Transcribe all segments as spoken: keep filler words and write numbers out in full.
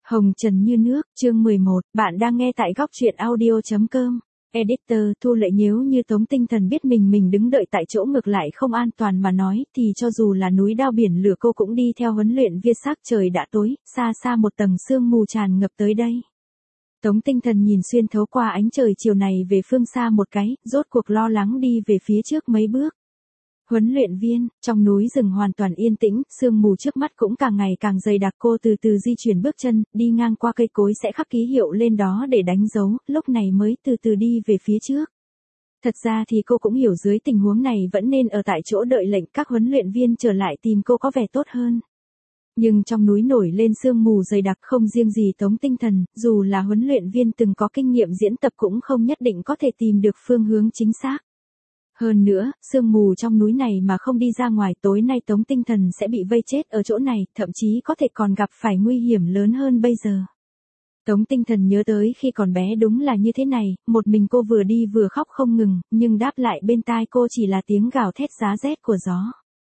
Hồng trần như nước, chương mười một, bạn đang nghe tại góc truyện audio chấm com. Editor, Thu Lệ nếu như Tống Tinh Thần biết mình mình đứng đợi tại chỗ ngược lại không an toàn mà nói, thì cho dù là núi đao biển lửa cô cũng đi theo huấn luyện viên. Sắc trời đã tối, xa xa một tầng sương mù tràn ngập tới đây. Tống Tinh Thần nhìn xuyên thấu qua ánh trời chiều này về phương xa một cái, rốt cuộc lo lắng đi về phía trước mấy bước. Huấn luyện viên, trong núi rừng hoàn toàn yên tĩnh, sương mù trước mắt cũng càng ngày càng dày đặc. Cô từ từ di chuyển bước chân, đi ngang qua cây cối sẽ khắc ký hiệu lên đó để đánh dấu, lúc này mới từ từ đi về phía trước. Thật ra thì cô cũng hiểu dưới tình huống này vẫn nên ở tại chỗ đợi lệnh các huấn luyện viên trở lại tìm cô có vẻ tốt hơn. Nhưng trong núi nổi lên sương mù dày đặc không riêng gì Tống Tinh Thần, dù là huấn luyện viên từng có kinh nghiệm diễn tập cũng không nhất định có thể tìm được phương hướng chính xác. Hơn nữa, sương mù trong núi này mà không đi ra ngoài tối nay Tống Tinh Thần sẽ bị vây chết ở chỗ này, thậm chí có thể còn gặp phải nguy hiểm lớn hơn bây giờ. Tống Tinh Thần nhớ tới khi còn bé đúng là như thế này, một mình cô vừa đi vừa khóc không ngừng, nhưng đáp lại bên tai cô chỉ là tiếng gào thét giá rét của gió.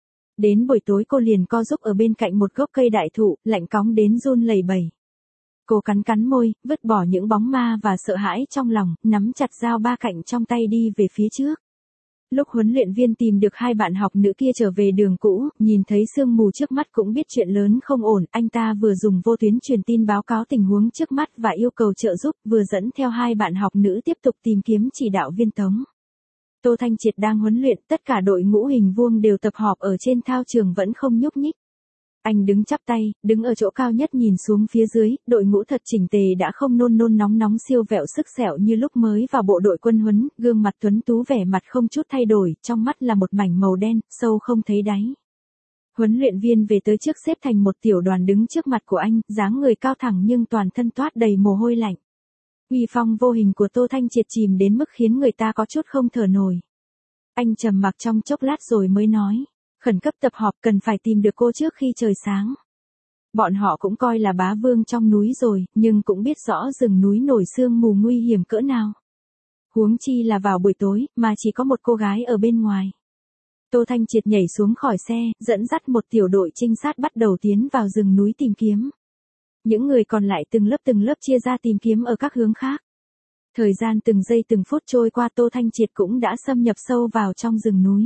Đến buổi tối cô liền co giúp ở bên cạnh một gốc cây đại thụ, lạnh cóng đến run lẩy bẩy. Cô cắn cắn môi, vứt bỏ những bóng ma và sợ hãi trong lòng, nắm chặt dao ba cạnh trong tay đi về phía trước. Lúc huấn luyện viên tìm được hai bạn học nữ kia trở về đường cũ, nhìn thấy sương mù trước mắt cũng biết chuyện lớn không ổn, anh ta vừa dùng vô tuyến truyền tin báo cáo tình huống trước mắt và yêu cầu trợ giúp, vừa dẫn theo hai bạn học nữ tiếp tục tìm kiếm chỉ đạo viên Tống. Tô Thanh Triệt đang huấn luyện, tất cả đội ngũ hình vuông đều tập họp ở trên thao trường vẫn không nhúc nhích. Anh đứng chắp tay, đứng ở chỗ cao nhất nhìn xuống phía dưới, đội ngũ thật chỉnh tề đã không nôn nôn nóng nóng siêu vẹo sức sẹo như lúc mới vào bộ đội quân huấn, gương mặt tuấn tú vẻ mặt không chút thay đổi, trong mắt là một mảnh màu đen, sâu không thấy đáy. Huấn luyện viên về tới trước xếp thành một tiểu đoàn đứng trước mặt của anh, dáng người cao thẳng nhưng toàn thân toát đầy mồ hôi lạnh. Uy phong vô hình của Tô Thanh Triệt chìm đến mức khiến người ta có chút không thở nổi. Anh trầm mặc trong chốc lát rồi mới nói. Khẩn cấp tập họp cần phải tìm được cô trước khi trời sáng. Bọn họ cũng coi là bá vương trong núi rồi, nhưng cũng biết rõ rừng núi nổi sương mù nguy hiểm cỡ nào. Huống chi là vào buổi tối, mà chỉ có một cô gái ở bên ngoài. Tô Thanh Triệt nhảy xuống khỏi xe, dẫn dắt một tiểu đội trinh sát bắt đầu tiến vào rừng núi tìm kiếm. Những người còn lại từng lớp từng lớp chia ra tìm kiếm ở các hướng khác. Thời gian từng giây từng phút trôi qua Tô Thanh Triệt cũng đã xâm nhập sâu vào trong rừng núi.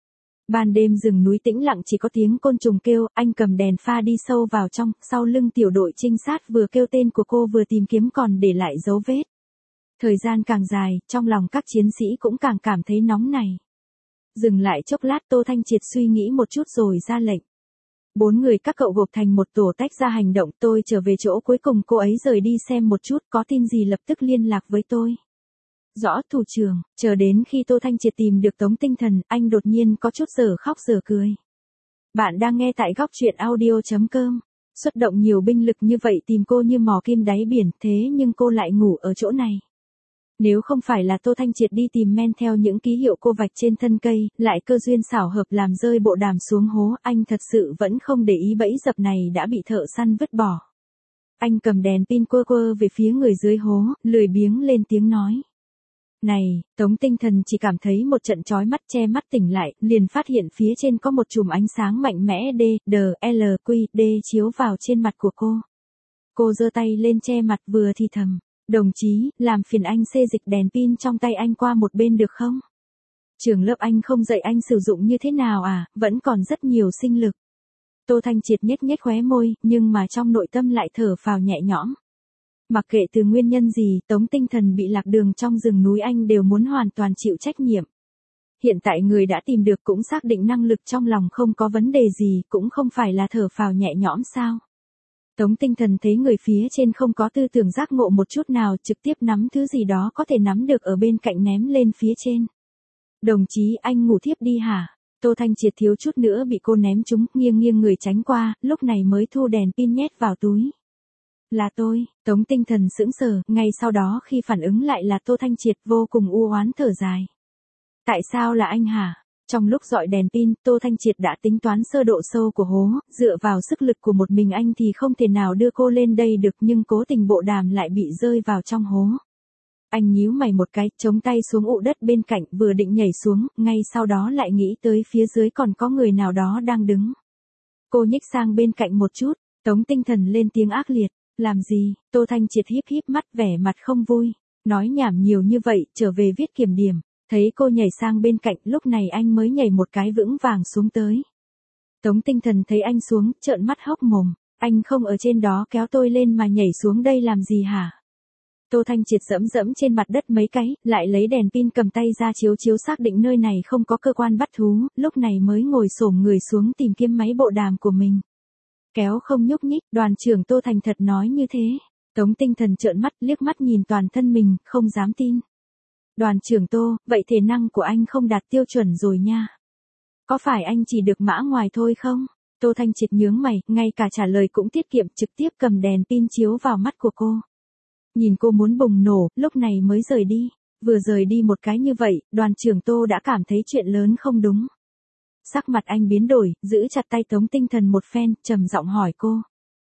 Ban đêm rừng núi tĩnh lặng chỉ có tiếng côn trùng kêu, anh cầm đèn pha đi sâu vào trong, sau lưng tiểu đội trinh sát vừa kêu tên của cô vừa tìm kiếm còn để lại dấu vết. Thời gian càng dài, trong lòng các chiến sĩ cũng càng cảm thấy nóng này. Dừng lại chốc lát Tô Thanh Triệt suy nghĩ một chút rồi ra lệnh. Bốn người các cậu gộp thành một tổ tách ra hành động, tôi trở về chỗ cuối cùng cô ấy rời đi xem một chút, có tin gì lập tức liên lạc với tôi. Rõ thủ trưởng, chờ đến khi Tô Thanh Triệt tìm được Tống Tinh Thần, anh đột nhiên có chút giờ khóc giờ cười. Bạn đang nghe tại góc truyện audio chấm com. Xuất động nhiều binh lực như vậy tìm cô như mò kim đáy biển, thế nhưng cô lại ngủ ở chỗ này. Nếu không phải là Tô Thanh Triệt đi tìm men theo những ký hiệu cô vạch trên thân cây, lại cơ duyên xảo hợp làm rơi bộ đàm xuống hố, anh thật sự vẫn không để ý bẫy dập này đã bị thợ săn vứt bỏ. Anh cầm đèn pin quơ quơ về phía người dưới hố, lười biếng lên tiếng nói. Này, Tống Tinh Thần chỉ cảm thấy một trận chói mắt che mắt tỉnh lại, liền phát hiện phía trên có một chùm ánh sáng mạnh mẽ D, D, L, Q, D chiếu vào trên mặt của cô. Cô giơ tay lên che mặt vừa thì thầm. Đồng chí, làm phiền anh xê dịch đèn pin trong tay anh qua một bên được không? Trường lớp anh không dạy anh sử dụng như thế nào à, vẫn còn rất nhiều sinh lực. Tô Thanh Triệt nhếch nhếch khóe môi, nhưng mà trong nội tâm lại thở phào nhẹ nhõm. Mặc kệ từ nguyên nhân gì, Tống Tinh Thần bị lạc đường trong rừng núi anh đều muốn hoàn toàn chịu trách nhiệm. Hiện tại người đã tìm được cũng xác định năng lực trong lòng không có vấn đề gì, cũng không phải là thở phào nhẹ nhõm sao. Tống Tinh Thần thấy người phía trên không có tư tưởng giác ngộ một chút nào, trực tiếp nắm thứ gì đó có thể nắm được ở bên cạnh ném lên phía trên. Đồng chí anh ngủ thiếp đi hả? Tô Thanh Triệt thiếu chút nữa bị cô ném trúng, nghiêng nghiêng người tránh qua, lúc này mới thu đèn pin nhét vào túi. Là tôi, Tống Tinh Thần sững sờ, ngay sau đó khi phản ứng lại là Tô Thanh Triệt vô cùng u oán thở dài. Tại sao là anh hả? Trong lúc dọi đèn pin, Tô Thanh Triệt đã tính toán sơ độ sâu của hố, dựa vào sức lực của một mình anh thì không thể nào đưa cô lên đây được nhưng cố tình bộ đàm lại bị rơi vào trong hố. Anh nhíu mày một cái, chống tay xuống ụ đất bên cạnh vừa định nhảy xuống, ngay sau đó lại nghĩ tới phía dưới còn có người nào đó đang đứng. Cô nhích sang bên cạnh một chút, Tống Tinh Thần lên tiếng ác liệt. Làm gì? Tô Thanh Triệt híp híp mắt vẻ mặt không vui. Nói nhảm nhiều như vậy, trở về viết kiểm điểm. Thấy cô nhảy sang bên cạnh, lúc này anh mới nhảy một cái vững vàng xuống tới. Tống Tinh Thần thấy anh xuống, trợn mắt hốc mồm. Anh không ở trên đó kéo tôi lên mà nhảy xuống đây làm gì hả? Tô Thanh Triệt dẫm dẫm trên mặt đất mấy cái, lại lấy đèn pin cầm tay ra chiếu chiếu xác định nơi này không có cơ quan bắt thú, lúc này mới ngồi xổm người xuống tìm kiếm máy bộ đàm của mình. Kéo không nhúc nhích, đoàn trưởng Tô thành thật nói như thế. Tống Tinh Thần trợn mắt liếc mắt nhìn toàn thân mình, không dám tin. Đoàn trưởng Tô, vậy thể năng của anh không đạt tiêu chuẩn rồi nha. Có phải anh chỉ được mã ngoài thôi không? Tô Thanh Triệt nhướng mày, ngay cả trả lời cũng tiết kiệm, trực tiếp cầm đèn pin chiếu vào mắt của cô. Nhìn cô muốn bùng nổ, lúc này mới rời đi. Vừa rời đi một cái như vậy, đoàn trưởng Tô đã cảm thấy chuyện lớn không đúng. Sắc mặt anh biến đổi, giữ chặt tay Tống Tinh Thần một phen, trầm giọng hỏi cô.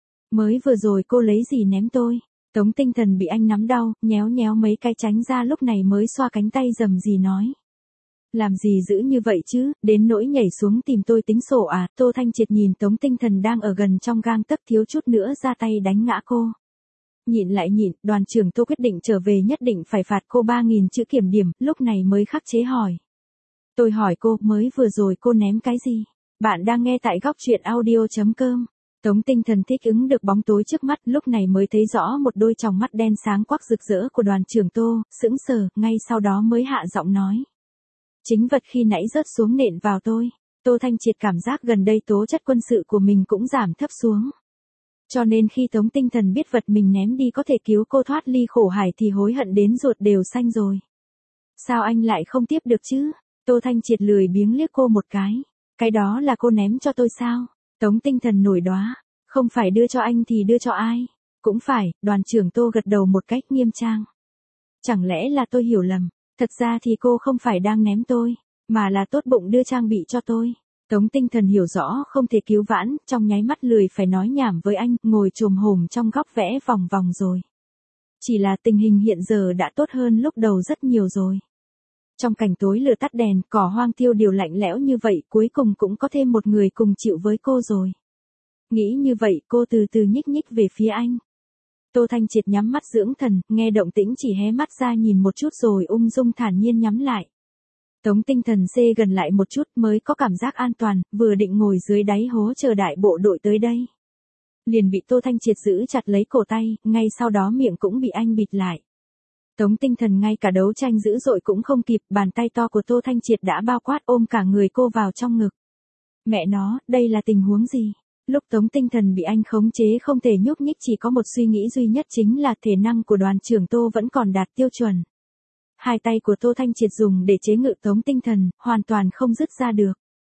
Mới vừa rồi cô lấy gì ném tôi? Tống Tinh Thần bị anh nắm đau, nhéo nhéo mấy cái tránh ra lúc này mới xoa cánh tay rầm rì nói. Làm gì giữ như vậy chứ, đến nỗi nhảy xuống tìm tôi tính sổ à? Tô Thanh Triệt nhìn Tống Tinh Thần đang ở gần trong gang tấc thiếu chút nữa ra tay đánh ngã cô. Nhịn lại nhịn, đoàn trưởng Tô quyết định trở về nhất định phải phạt cô ba nghìn chữ kiểm điểm, lúc này mới khắc chế hỏi. Tôi hỏi cô, mới vừa rồi cô ném cái gì? Bạn đang nghe tại góc truyện audio chấm com. Tống Tinh Thần thích ứng được bóng tối trước mắt, lúc này mới thấy rõ một đôi tròng mắt đen sáng quắc rực rỡ của đoàn trưởng Tô, sững sờ, ngay sau đó mới hạ giọng nói. Chính vật khi nãy rớt xuống nện vào tôi. Tô Thanh Triệt cảm giác gần đây tố chất quân sự của mình cũng giảm thấp xuống. Cho nên khi Tống Tinh Thần biết vật mình ném đi có thể cứu cô thoát ly khổ hải thì hối hận đến ruột đều xanh rồi. Sao anh lại không tiếp được chứ? Tô Thanh Triệt lười biếng liếc cô một cái. Cái đó là cô ném cho tôi sao? Tống Tinh Thần nổi đoá. Không phải đưa cho anh thì đưa cho ai? Cũng phải, đoàn trưởng Tô gật đầu một cách nghiêm trang. Chẳng lẽ là tôi hiểu lầm? Thật ra thì cô không phải đang ném tôi, mà là tốt bụng đưa trang bị cho tôi. Tống Tinh Thần hiểu rõ không thể cứu vãn, trong nháy mắt lười phải nói nhảm với anh, ngồi chồm hổm trong góc vẽ vòng vòng rồi. Chỉ là tình hình hiện giờ đã tốt hơn lúc đầu rất nhiều rồi. Trong cảnh tối lửa tắt đèn, cỏ hoang tiêu điều lạnh lẽo như vậy, cuối cùng cũng có thêm một người cùng chịu với cô rồi. Nghĩ như vậy, cô từ từ nhích nhích về phía anh. Tô Thanh Triệt nhắm mắt dưỡng thần, nghe động tĩnh chỉ hé mắt ra nhìn một chút rồi ung dung thản nhiên nhắm lại. Tống Tinh Thần xê gần lại một chút mới có cảm giác an toàn, vừa định ngồi dưới đáy hố chờ đại bộ đội tới đây. Liền bị Tô Thanh Triệt giữ chặt lấy cổ tay, ngay sau đó miệng cũng bị anh bịt lại. Tống Tinh Thần ngay cả đấu tranh dữ dội cũng không kịp, bàn tay to của Tô Thanh Triệt đã bao quát ôm cả người cô vào trong ngực. Mẹ nó, đây là tình huống gì? Lúc Tống Tinh Thần bị anh khống chế không thể nhúc nhích chỉ có một suy nghĩ duy nhất chính là thể năng của đoàn trưởng Tô vẫn còn đạt tiêu chuẩn. Hai tay của Tô Thanh Triệt dùng để chế ngự Tống Tinh Thần, hoàn toàn không dứt ra được.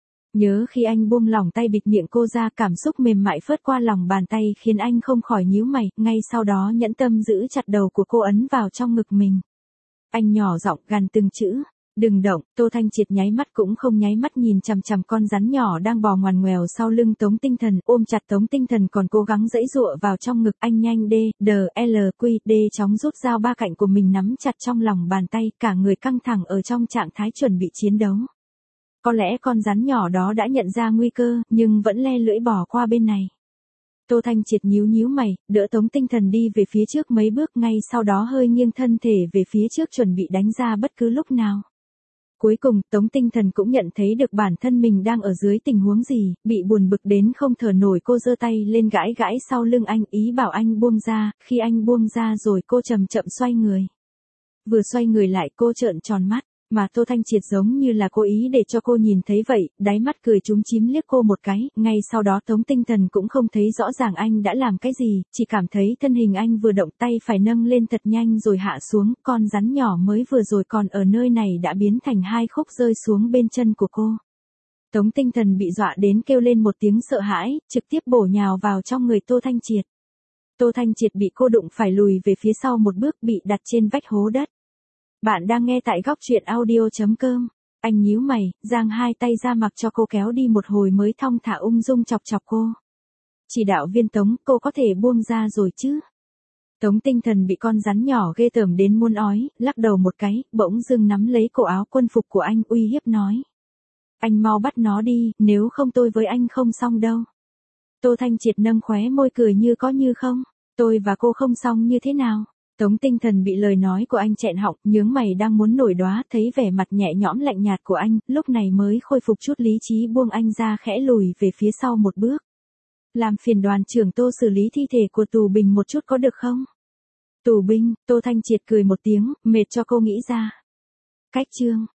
Nhớ khi anh buông lỏng tay bịt miệng cô ra, cảm xúc mềm mại phớt qua lòng bàn tay khiến anh không khỏi nhíu mày, ngay sau đó nhẫn tâm giữ chặt đầu của cô ấn vào trong ngực mình. Anh nhỏ giọng gằn từng chữ. Đừng động. Tô Thanh Triệt nháy mắt cũng không nháy mắt nhìn chằm chằm con rắn nhỏ đang bò ngoằn ngoèo sau lưng Tống Tinh Thần, ôm chặt Tống Tinh Thần còn cố gắng giãy giụa vào trong ngực anh. Nhanh D, D, L, Q, D chóng rút dao ba cạnh của mình nắm chặt trong lòng bàn tay, cả người căng thẳng ở trong trạng thái chuẩn bị chiến đấu. Có lẽ con rắn nhỏ đó đã nhận ra nguy cơ, nhưng vẫn le lưỡi bỏ qua bên này. Tô Thanh Triệt nhíu nhíu mày, đỡ Tống Tinh Thần đi về phía trước mấy bước, ngay sau đó hơi nghiêng thân thể về phía trước chuẩn bị đánh ra bất cứ lúc nào. Cuối cùng, Tống Tinh Thần cũng nhận thấy được bản thân mình đang ở dưới tình huống gì, bị buồn bực đến không thở nổi. Cô giơ tay lên gãi gãi sau lưng anh, ý bảo anh buông ra, khi anh buông ra rồi cô chậm chậm xoay người. Vừa xoay người lại cô trợn tròn mắt, mà Tô Thanh Triệt giống như là cố ý để cho cô nhìn thấy vậy, đáy mắt cười trúng chím liếc cô một cái, ngay sau đó Tống Tinh Thần cũng không thấy rõ ràng anh đã làm cái gì, chỉ cảm thấy thân hình anh vừa động tay phải nâng lên thật nhanh rồi hạ xuống, con rắn nhỏ mới vừa rồi còn ở nơi này đã biến thành hai khúc rơi xuống bên chân của cô. Tống Tinh Thần bị dọa đến kêu lên một tiếng sợ hãi, trực tiếp bổ nhào vào trong người Tô Thanh Triệt. Tô Thanh Triệt bị cô đụng phải lùi về phía sau một bước, bị đặt trên vách hố đất. Bạn đang nghe tại góc truyện audio chấm com. Anh nhíu mày, giang hai tay ra mặc cho cô kéo đi một hồi mới thong thả ung dung chọc chọc cô. Chỉ đạo viên Tống, cô có thể buông ra rồi chứ? Tống Tinh Thần bị con rắn nhỏ ghê tởm đến muôn ói, lắc đầu một cái, bỗng dưng nắm lấy cổ áo quân phục của anh uy hiếp nói. Anh mau bắt nó đi, nếu không tôi với anh không xong đâu. Tô Thanh Triệt nâng khóe môi cười như có như không. Tôi và cô không xong như thế nào? Tống Tinh Thần bị lời nói của anh chẹn họng, nhướng mày đang muốn nổi đoá, thấy vẻ mặt nhẹ nhõm lạnh nhạt của anh, lúc này mới khôi phục chút lý trí, buông anh ra khẽ lùi về phía sau một bước. Làm phiền đoàn trưởng Tô xử lý thi thể của tù binh một chút có được không? Tù binh, Tô Thanh Triệt cười một tiếng, mệt cho cô nghĩ ra. Cách chương.